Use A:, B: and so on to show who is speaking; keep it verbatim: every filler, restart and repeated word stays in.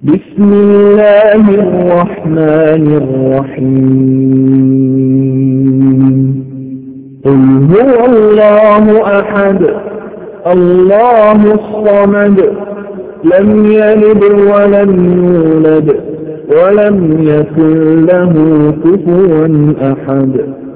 A: بسم الله الرحمن الرحيم قل هو الله أحد الله الصمد لم يلد ولم يولد ولم يكن له كفوا أحد